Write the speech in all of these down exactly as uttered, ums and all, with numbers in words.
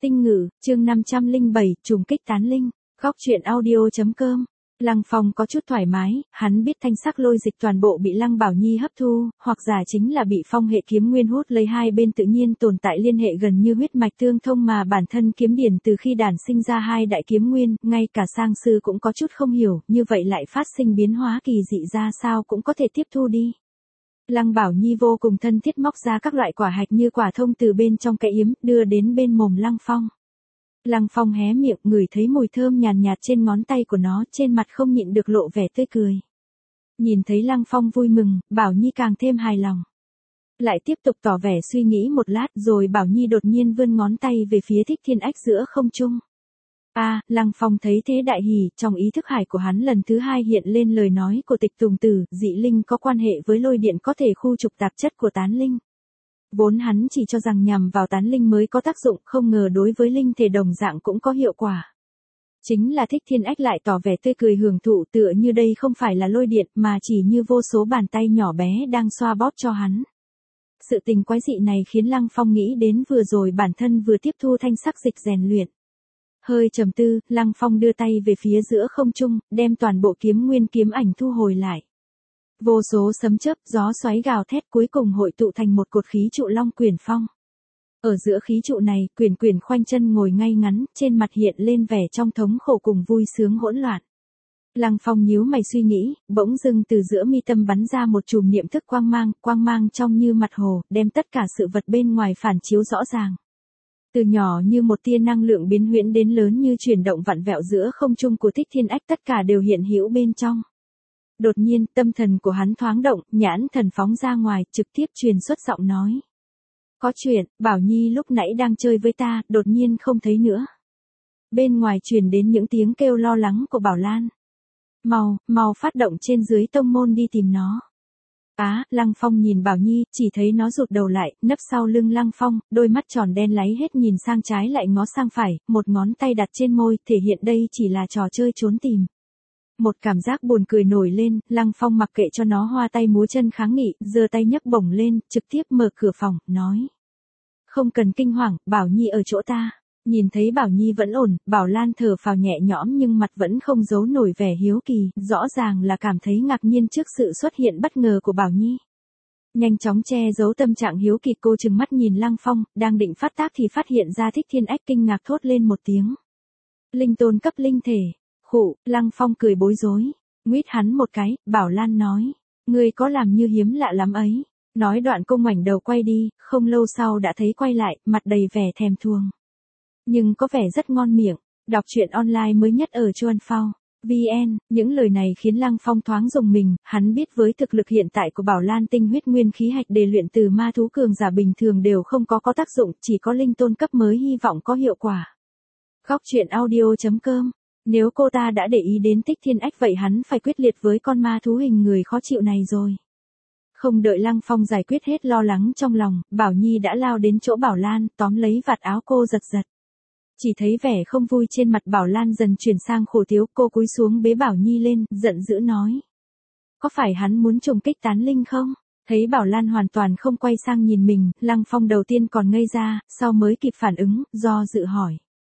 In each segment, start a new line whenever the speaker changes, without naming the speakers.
Tinh ngữ, chương năm trăm lẻ bảy, trùng kích tán linh, góc truyện audio.com. Lăng Phong có chút thoải mái, hắn biết thanh sắc lôi dịch toàn bộ bị Lăng Bảo Nhi hấp thu, hoặc giả chính là bị phong hệ kiếm nguyên hút lấy, hai bên tự nhiên tồn tại liên hệ gần như huyết mạch tương thông, mà bản thân kiếm điển từ khi đản sinh ra hai đại kiếm nguyên, ngay cả sang sư cũng có chút không hiểu, như vậy lại phát sinh biến hóa kỳ dị ra sao cũng có thể tiếp thu đi. Lăng Bảo Nhi vô cùng thân thiết móc ra các loại quả hạch như quả thông từ bên trong cái yếm, đưa đến bên mồm Lăng Phong. Lăng Phong hé miệng, ngửi thấy mùi thơm nhàn nhạt, nhạt trên ngón tay của nó, trên mặt không nhịn được lộ vẻ tươi cười. Nhìn thấy Lăng Phong vui mừng, Bảo Nhi càng thêm hài lòng. Lại tiếp tục tỏ vẻ suy nghĩ một lát, rồi Bảo Nhi đột nhiên vươn ngón tay về phía Thích Thiên Ách giữa không trung. A, à, Lăng Phong thấy thế đại hỉ, trong ý thức hải của hắn lần thứ hai hiện lên lời nói của Tịch Tùng Tử, dị linh có quan hệ với lôi điện có thể khu trục tạp chất của tán linh. Vốn hắn chỉ cho rằng nhằm vào tán linh mới có tác dụng, không ngờ đối với linh thể đồng dạng cũng có hiệu quả. Chính là Thích Thiên Ách lại tỏ vẻ tươi cười hưởng thụ, tựa như đây không phải là lôi điện mà chỉ như vô số bàn tay nhỏ bé đang xoa bóp cho hắn. Sự tình quái dị này khiến Lăng Phong nghĩ đến vừa rồi bản thân vừa tiếp thu thanh sắc dịch rèn luyện. Hơi trầm tư, Lăng Phong đưa tay về phía giữa không trung, đem toàn bộ kiếm nguyên kiếm ảnh thu hồi lại. Vô số sấm chớp, gió xoáy gào thét cuối cùng hội tụ thành một cột khí trụ Long Quyển Phong. Ở giữa khí trụ này, Quyển Quyển khoanh chân ngồi ngay ngắn, trên mặt hiện lên vẻ trong thống khổ cùng vui sướng hỗn loạn. Lăng Phong nhíu mày suy nghĩ, bỗng dưng từ giữa mi tâm bắn ra một chùm niệm thức quang mang, quang mang trong như mặt hồ, đem tất cả sự vật bên ngoài phản chiếu rõ ràng. Từ nhỏ như một tia năng lượng biến huyễn đến lớn như chuyển động vặn vẹo giữa không trung của Thích Thiên Ách, tất cả đều hiện hữu bên trong. Đột nhiên, tâm thần của hắn thoáng động, nhãn thần phóng ra ngoài, trực tiếp truyền xuất giọng nói. Có chuyện, Bảo Nhi lúc nãy đang chơi với ta, đột nhiên không thấy nữa. Bên ngoài truyền đến những tiếng kêu lo lắng của Bảo Lan. Mau, mau phát động trên dưới tông môn đi tìm nó. Á, à, Lăng Phong nhìn Bảo Nhi, chỉ thấy nó rụt đầu lại, nấp sau lưng Lăng Phong, đôi mắt tròn đen láy hết nhìn sang trái lại ngó sang phải, một ngón tay đặt trên môi, thể hiện đây chỉ là trò chơi trốn tìm. Một cảm giác buồn cười nổi lên, Lăng Phong mặc kệ cho nó hoa tay múa chân kháng nghị, giơ tay nhấc bổng lên, trực tiếp mở cửa phòng, nói. Không cần kinh hoàng, Bảo Nhi ở chỗ ta. Nhìn thấy Bảo Nhi vẫn ổn, Bảo Lan thở phào nhẹ nhõm nhưng mặt vẫn không giấu nổi vẻ hiếu kỳ, rõ ràng là cảm thấy ngạc nhiên trước sự xuất hiện bất ngờ của Bảo Nhi. Nhanh chóng che giấu tâm trạng hiếu kỳ, cô trừng mắt nhìn Lăng Phong, đang định phát tác thì phát hiện ra Thích Thiên Ách, kinh ngạc thốt lên một tiếng. Linh tôn cấp linh thể. Khụ, Lăng Phong cười bối rối, nguyết hắn một cái, Bảo Lan nói, ngươi có làm như hiếm lạ lắm ấy. Nói đoạn cô ngoảnh đầu quay đi, không lâu sau đã thấy quay lại, mặt đầy vẻ thèm thuồng. Nhưng có vẻ rất ngon miệng. Đọc truyện online mới nhất ở Chuan Phao vn, những lời này khiến Lăng Phong thoáng rùng mình, hắn biết với thực lực hiện tại của Bảo Lan, tinh huyết nguyên khí hạch để luyện từ ma thú cường giả bình thường đều không có có tác dụng, chỉ có linh tôn cấp mới hy vọng có hiệu quả. Góc truyện audio.com. Nếu cô ta đã để ý đến Thích Thiên Ách vậy hắn phải quyết liệt với con ma thú hình người khó chịu này rồi. Không đợi Lăng Phong giải quyết hết lo lắng trong lòng, Bảo Nhi đã lao đến chỗ Bảo Lan, tóm lấy vạt áo cô giật giật. Chỉ thấy vẻ không vui trên mặt Bảo Lan dần chuyển sang khổ thiếu, cô cúi xuống bế Bảo Nhi lên, giận dữ nói. Có phải hắn muốn trùng kích tán linh không? Thấy Bảo Lan hoàn toàn không quay sang nhìn mình, Lăng Phong đầu tiên còn ngây ra, sau mới kịp phản ứng, do dự hỏi.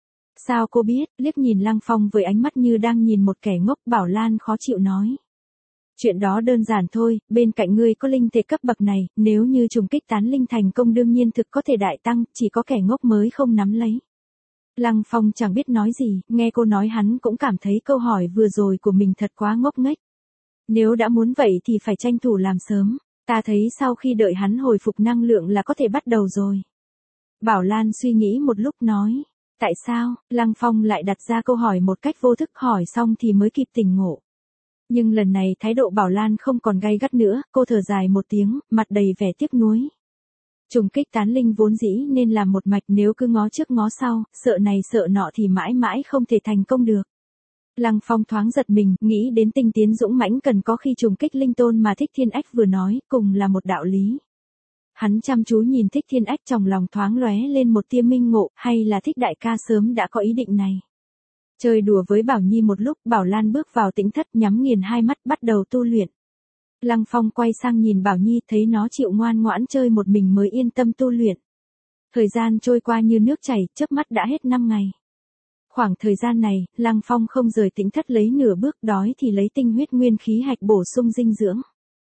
Sao cô biết? Liếc nhìn Lăng Phong với ánh mắt như đang nhìn một kẻ ngốc, Bảo Lan khó chịu nói. Chuyện đó đơn giản thôi, bên cạnh ngươi có linh thể cấp bậc này, nếu như trùng kích tán linh thành công đương nhiên thực có thể đại tăng, chỉ có kẻ ngốc mới không nắm lấy. Lăng Phong chẳng biết nói gì, nghe cô nói hắn cũng cảm thấy câu hỏi vừa rồi của mình thật quá ngốc nghếch. Nếu đã muốn vậy thì phải tranh thủ làm sớm, ta thấy sau khi đợi hắn hồi phục năng lượng là có thể bắt đầu rồi. Bảo Lan suy nghĩ một lúc nói. Tại sao? Lăng Phong lại đặt ra câu hỏi một cách vô thức, hỏi xong thì mới kịp tỉnh ngộ. Nhưng lần này thái độ Bảo Lan không còn gay gắt nữa, cô thở dài một tiếng, mặt đầy vẻ tiếc nuối. Trùng kích tán linh vốn dĩ nên làm một mạch, nếu cứ ngó trước ngó sau, sợ này sợ nọ thì mãi mãi không thể thành công được. Lăng Phong thoáng giật mình, nghĩ đến tinh tiến dũng mãnh cần có khi trùng kích linh tôn mà Thích Thiên Ách vừa nói, cùng là một đạo lý. Hắn chăm chú nhìn Thích Thiên Ách, trong lòng thoáng lóe lên một tia minh ngộ, hay là Thích đại ca sớm đã có ý định này. Chơi đùa với Bảo Nhi một lúc, Bảo Lan bước vào tĩnh thất, nhắm nghiền hai mắt bắt đầu tu luyện. Lăng Phong quay sang nhìn Bảo Nhi, thấy nó chịu ngoan ngoãn chơi một mình mới yên tâm tu luyện. Thời gian trôi qua như nước chảy, chớp mắt đã hết năm ngày. Khoảng thời gian này, Lăng Phong không rời Tĩnh Thất lấy nửa bước, đói thì lấy tinh huyết nguyên khí hạch bổ sung dinh dưỡng.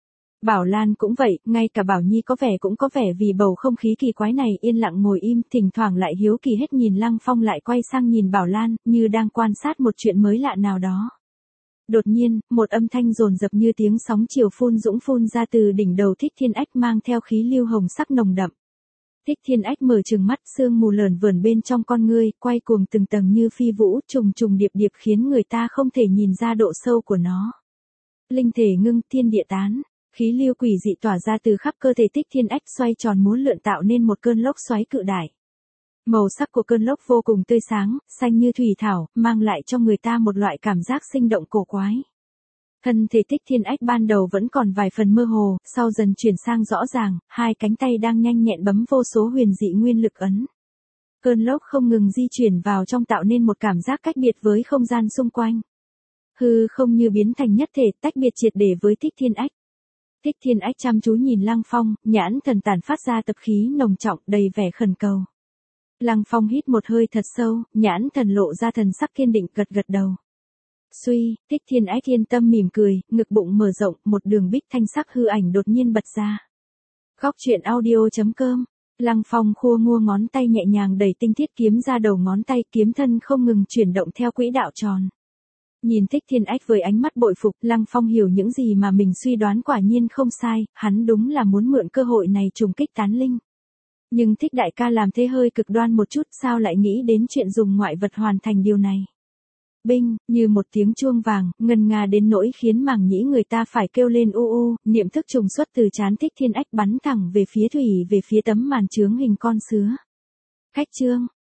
Bảo Lan cũng vậy, ngay cả Bảo Nhi có vẻ cũng có vẻ vì bầu không khí kỳ quái này yên lặng ngồi im, thỉnh thoảng lại hiếu kỳ hết nhìn Lăng Phong lại quay sang nhìn Bảo Lan, như đang quan sát một chuyện mới lạ nào đó. Đột nhiên, một âm thanh dồn dập như tiếng sóng chiều phun dũng phun ra từ đỉnh đầu Thích Thiên Ách mang theo khí lưu hồng sắc nồng đậm. Thích Thiên Ách mở trừng mắt, sương mù lởn vởn bên trong con ngươi, quay cuồng từng tầng như phi vũ, trùng trùng điệp điệp khiến người ta không thể nhìn ra độ sâu của nó. Linh thể ngưng, thiên địa tán, khí lưu quỷ dị tỏa ra từ khắp cơ thể Thích Thiên Ách xoay tròn múa lượn tạo nên một cơn lốc xoáy cự đại. Màu sắc của cơn lốc vô cùng tươi sáng, xanh như thủy thảo, mang lại cho người ta một loại cảm giác sinh động cổ quái. Thân thể Thích Thiên Ách ban đầu vẫn còn vài phần mơ hồ, sau dần chuyển sang rõ ràng, hai cánh tay đang nhanh nhẹn bấm vô số huyền dị nguyên lực ấn. Cơn lốc không ngừng di chuyển vào trong tạo nên một cảm giác cách biệt với không gian xung quanh. Hư không như biến thành nhất thể, tách biệt triệt để với Thích Thiên Ách. Thích Thiên Ách chăm chú nhìn Lăng Phong, nhãn thần tản phát ra tập khí nồng trọng, đầy vẻ khẩn cầu. Lăng Phong hít một hơi thật sâu, nhãn thần lộ ra thần sắc kiên định, gật gật đầu. Suy, Thích Thiên Ách yên tâm mỉm cười, ngực bụng mở rộng, một đường bích thanh sắc hư ảnh đột nhiên bật ra. Góc truyện audio chấm com. Lăng Phong khua mua ngón tay nhẹ nhàng đẩy tinh thiết kiếm ra đầu ngón tay, kiếm thân không ngừng chuyển động theo quỹ đạo tròn. Nhìn Thích Thiên Ách với ánh mắt bội phục, Lăng Phong hiểu những gì mà mình suy đoán quả nhiên không sai, hắn đúng là muốn mượn cơ hội này trùng kích tán linh. Nhưng Thích đại ca làm thế hơi cực đoan một chút, sao lại nghĩ đến chuyện dùng ngoại vật hoàn thành điều này. Binh, như một tiếng chuông vàng, ngân nga đến nỗi khiến màng nhĩ người ta phải kêu lên u u, niệm thức trùng xuất từ trán Thích Thiên Ách bắn thẳng về phía thủy về phía tấm màn chướng hình con sứa. Khách trương,